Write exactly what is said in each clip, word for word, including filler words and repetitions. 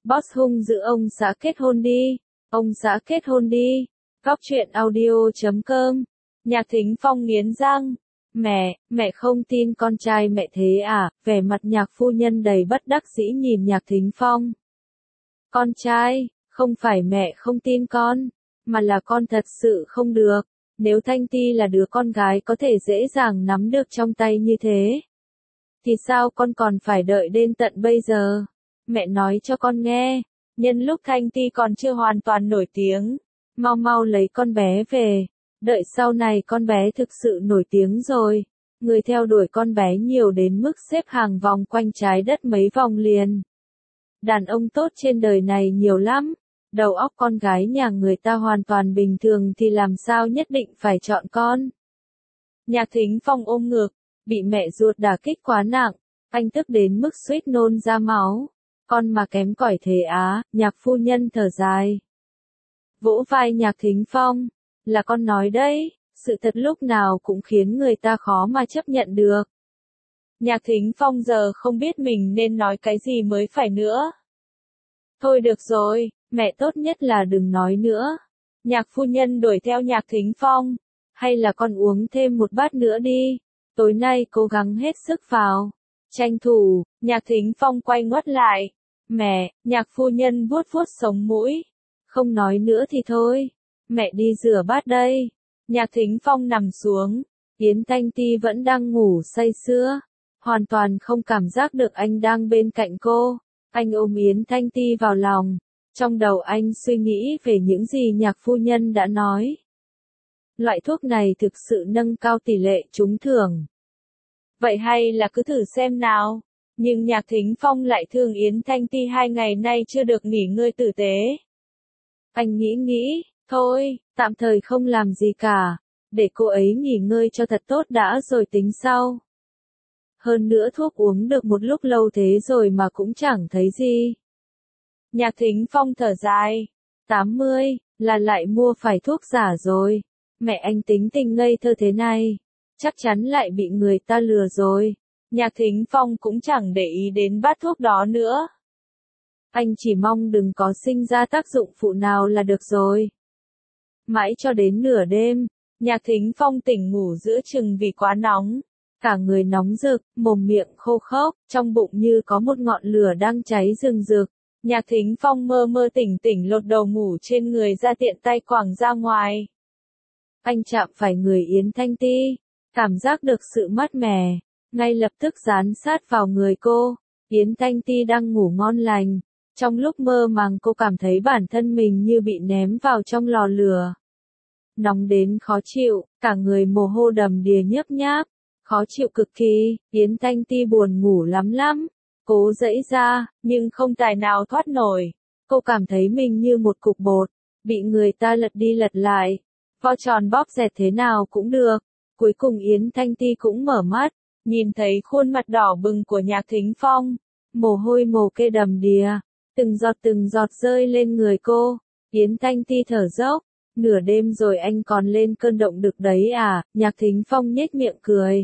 Boss hung dữ ông xã kết hôn đi, ông xã kết hôn đi. Góc truyện audio chấm com. Nhạc Thính Phong nghiến răng. Mẹ, mẹ không tin con trai mẹ thế à? Vẻ mặt Nhạc phu nhân đầy bất đắc dĩ nhìn Nhạc Thính Phong. Con trai, không phải mẹ không tin con, mà là con thật sự không được. Nếu Thanh Ti là đứa con gái có thể dễ dàng nắm được trong tay như thế, thì sao con còn phải đợi đến tận bây giờ? Mẹ nói cho con nghe, nhân lúc Thanh Ti còn chưa hoàn toàn nổi tiếng, mau mau lấy con bé về, đợi sau này con bé thực sự nổi tiếng rồi, người theo đuổi con bé nhiều đến mức xếp hàng vòng quanh trái đất mấy vòng liền. Đàn ông tốt trên đời này nhiều lắm, đầu óc con gái nhà người ta hoàn toàn bình thường thì làm sao nhất định phải chọn con. Nhạc Thính Phong ôm ngực, bị mẹ ruột đả kích quá nặng, anh tức đến mức suýt nôn ra máu. Con mà kém cỏi thế á, Nhạc phu nhân thở dài. Vỗ vai Nhạc Thính Phong, là con nói đấy, sự thật lúc nào cũng khiến người ta khó mà chấp nhận được. Nhạc Thính Phong giờ không biết mình nên nói cái gì mới phải nữa. Thôi được rồi, mẹ tốt nhất là đừng nói nữa. Nhạc phu nhân đuổi theo Nhạc Thính Phong, hay là con uống thêm một bát nữa đi, tối nay cố gắng hết sức vào. Tranh thủ, Nhạc Thính Phong quay ngoắt lại. Mẹ, Nhạc phu nhân vuốt vuốt sống mũi. Không nói nữa thì thôi, mẹ đi rửa bát đây. Nhạc Thính Phong nằm xuống, Yến Thanh Ti vẫn đang ngủ say sưa, hoàn toàn không cảm giác được anh đang bên cạnh cô. Anh ôm Yến Thanh Ti vào lòng, trong đầu anh suy nghĩ về những gì Nhạc phu nhân đã nói. Loại thuốc này thực sự nâng cao tỷ lệ trúng thưởng. Vậy hay là cứ thử xem nào. Nhưng Nhạc Thính Phong lại thương Yến Thanh Ti hai ngày nay chưa được nghỉ ngơi tử tế. Anh nghĩ nghĩ, thôi, tạm thời không làm gì cả, để cô ấy nghỉ ngơi cho thật tốt đã rồi tính sau. Hơn nữa thuốc uống được một lúc lâu thế rồi mà cũng chẳng thấy gì. Nhạc Thính Phong thở dài, tám mươi, là lại mua phải thuốc giả rồi. Mẹ anh tính tình ngây thơ thế này, chắc chắn lại bị người ta lừa rồi. Nhạc Thính Phong cũng chẳng để ý đến bát thuốc đó nữa. Anh chỉ mong đừng có sinh ra tác dụng phụ nào là được rồi. Mãi cho đến nửa đêm, Nhạc Thính Phong tỉnh ngủ giữa chừng vì quá nóng. Cả người nóng rực, mồm miệng khô khốc, trong bụng như có một ngọn lửa đang cháy rừng rực. Nhạc Thính Phong mơ mơ tỉnh tỉnh lột đầu ngủ trên người ra tiện tay quàng ra ngoài. Anh chạm phải người Yến Thanh Ti, cảm giác được sự mát mẻ, ngay lập tức dán sát vào người cô. Yến Thanh Ti đang ngủ ngon lành, trong lúc mơ màng cô cảm thấy bản thân mình như bị ném vào trong lò lửa. Nóng đến khó chịu, cả người mồ hôi đầm đìa nhớp nháp, khó chịu cực kỳ. Yến Thanh Ti buồn ngủ lắm lắm, cố giãy ra, nhưng không tài nào thoát nổi. Cô cảm thấy mình như một cục bột, bị người ta lật đi lật lại, vo tròn bóp dẹt thế nào cũng được. Cuối cùng Yến Thanh Ti cũng mở mắt, nhìn thấy khuôn mặt đỏ bừng của Nhạc Thính Phong, mồ hôi mồ kê đầm đìa, từng giọt từng giọt rơi lên người cô. Yến Thanh Ti thở dốc, nửa đêm rồi anh còn lên cơn động đực đấy à? Nhạc Thính Phong nhếch miệng cười.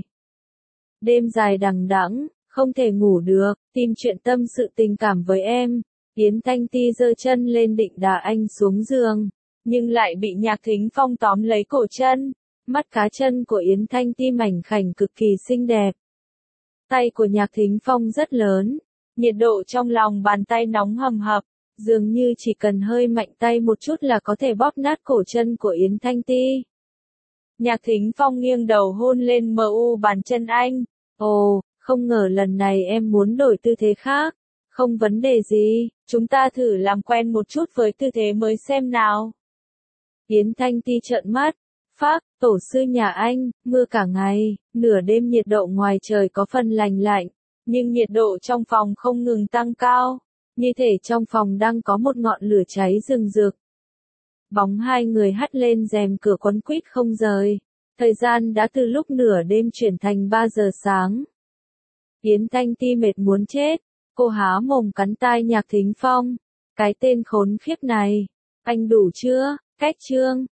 Đêm dài đằng đẵng, không thể ngủ được, tìm chuyện tâm sự tình cảm với em. Yến Thanh Ti giơ chân lên định đá anh xuống giường, nhưng lại bị Nhạc Thính Phong tóm lấy cổ chân. Mắt cá chân của Yến Thanh Ti mảnh khảnh cực kỳ xinh đẹp. Tay của Nhạc Thính Phong rất lớn, nhiệt độ trong lòng bàn tay nóng hầm hập, dường như chỉ cần hơi mạnh tay một chút là có thể bóp nát cổ chân của Yến Thanh Ti. Nhạc Thính Phong nghiêng đầu hôn lên mờ u bàn chân anh. Ồ, không ngờ lần này em muốn đổi tư thế khác. Không vấn đề gì, chúng ta thử làm quen một chút với tư thế mới xem nào. Yến Thanh Ti trợn mắt. Phác, tổ sư nhà anh, mưa cả ngày, nửa đêm nhiệt độ ngoài trời có phần lành lạnh, nhưng nhiệt độ trong phòng không ngừng tăng cao, như thể trong phòng đang có một ngọn lửa cháy rừng rực. Bóng hai người hắt lên rèm cửa quấn quýt không rời, thời gian đã từ lúc nửa đêm chuyển thành ba giờ sáng. Yến Thanh Ti mệt muốn chết, cô há mồm cắn tai Nhạc Thính Phong, cái tên khốn khiếp này, anh đủ chưa, cách chương.